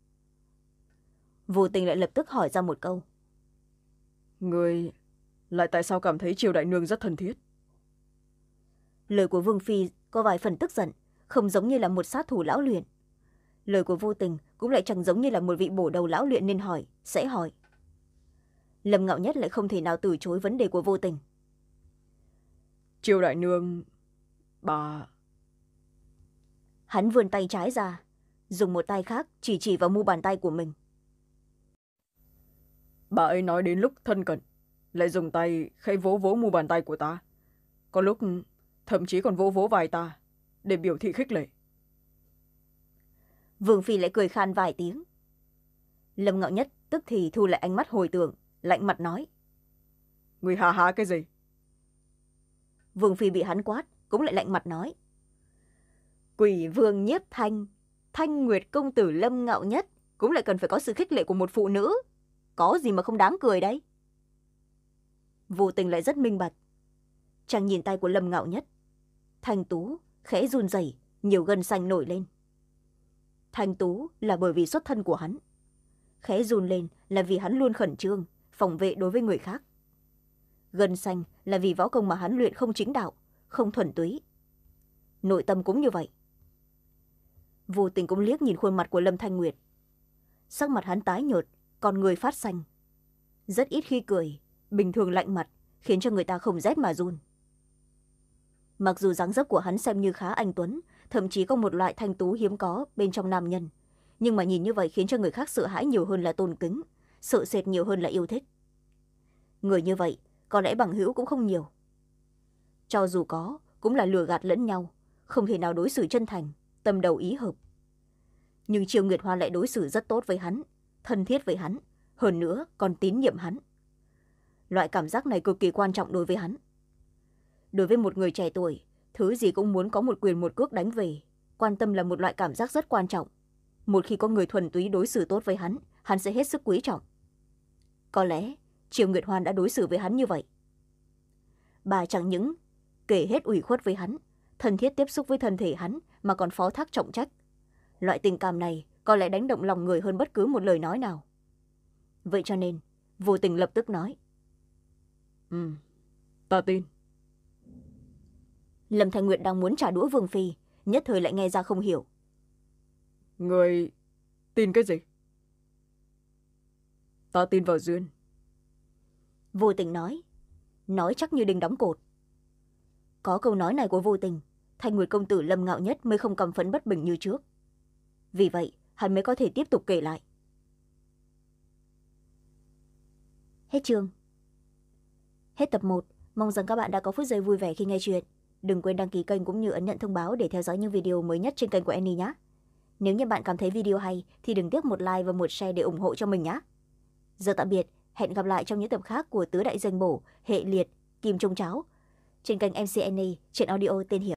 Vô tình lại lập tức hỏi ra một câu. Ngươi lại tại sao cảm thấy Triều đại nương rất thân thiết? Lời của Vương Phi có vài phần tức giận, không giống như là một sát thủ lão luyện. Lời của Vô Tình cũng lại chẳng giống như là một vị bổ đầu lão luyện nên hỏi, sẽ hỏi. Lâm Ngạo Nhất lại không thể nào từ chối vấn đề của Vô Tình. Triều đại nương, bà... Hắn vươn tay trái ra, dùng một tay khác chỉ chỉ vào mu bàn tay của mình. Bà ấy nói đến lúc thân cận, lại dùng tay khẽ vỗ vỗ mu bàn tay của ta. Có lúc thậm chí còn vỗ vỗ vai ta, để biểu thị khích lệ. Vương Phi lại cười khan vài tiếng. Lâm Ngạo Nhất tức thì thu lại ánh mắt hồi tưởng, lạnh mặt nói. Người hà hà cái gì? Vương Phi bị hắn quát, cũng lại lạnh mặt nói. Quỷ vương Nhiếp Thanh, Thanh Nguyệt công tử Lâm Ngạo Nhất cũng lại cần phải có sự khích lệ của một phụ nữ. Có gì mà không đáng cười đấy? Vô Tình lại rất minh bạch. Chàng nhìn tay của Lâm Ngạo Nhất. Thanh tú, khẽ run rẩy, nhiều gân xanh nổi lên. Thanh tú là bởi vì xuất thân của hắn. Khẽ run lên là vì hắn luôn khẩn trương, phòng vệ đối với người khác. Gân xanh là vì võ công mà hắn luyện không chính đạo, không thuần túy. Nội tâm cũng như vậy. Vô Tình cũng liếc nhìn khuôn mặt của Lâm Thanh Nguyệt. Sắc mặt hắn tái nhợt, còn người phát xanh. Rất ít khi cười, bình thường lạnh mặt, khiến cho người ta không rét mà run. Mặc dù dáng dấp của hắn xem như khá anh tuấn, thậm chí có một loại thanh tú hiếm có bên trong nam nhân, nhưng mà nhìn như vậy khiến cho người khác sợ hãi nhiều hơn là tôn kính, sợ sệt nhiều hơn là yêu thích. Người như vậy có lẽ bằng hữu cũng không nhiều. Cho dù có, cũng là lừa gạt lẫn nhau, không thể nào đối xử chân thành, tâm đầu ý hợp. Nhưng Triều Nguyệt Hoa lại đối xử rất tốt với hắn, thân thiết với hắn, hơn nữa còn tín nhiệm hắn. Loại cảm giác này cực kỳ quan trọng đối với hắn. Đối với một người trẻ tuổi, thứ gì cũng muốn có một quyền một cước đánh về, quan tâm là một loại cảm giác rất quan trọng. Một khi có người thuần túy đối xử tốt với hắn, hắn sẽ hết sức quý trọng. Có lẽ Triều Nguyệt Hoan đã đối xử với hắn như vậy. Bà chẳng những kể hết ủy khuất với hắn, thân thiết tiếp xúc với thân thể hắn mà còn phó thác trọng trách. Loại tình cảm này có lẽ đánh động lòng người hơn bất cứ một lời nói nào. Vậy cho nên Vô Tình lập tức nói. Ừ, ta tin. Lâm Thanh Nguyệt đang muốn trả đũa Vương Phi, nhất thời lại nghe ra không hiểu. Người tin cái gì? Ta tin vào duyên. Vô Tình nói, nói chắc như đinh đóng cột. Có câu nói này của Vô Tình, Thanh Nguyệt công tử Lâm Ngạo Nhất mới không căm phẫn bất bình như trước. Vì vậy hắn mới có thể tiếp tục kể lại. Hết chương. Hết tập một. Mong rằng các bạn đã có phút giây vui vẻ khi nghe chuyện. Đừng quên đăng ký kênh cũng như ấn nhận thông báo để theo dõi những video mới nhất trên kênh của Annie nhé. Nếu như bạn cảm thấy video hay thì đừng tiếc một like và một share để ủng hộ cho mình nhé. Giờ tạm biệt, hẹn gặp lại trong những tập khác của Tứ Đại Danh Bổ, Hệ Liệt, Kim Trung Cháo trên kênh em xê Annie trên audio tên Hiệp.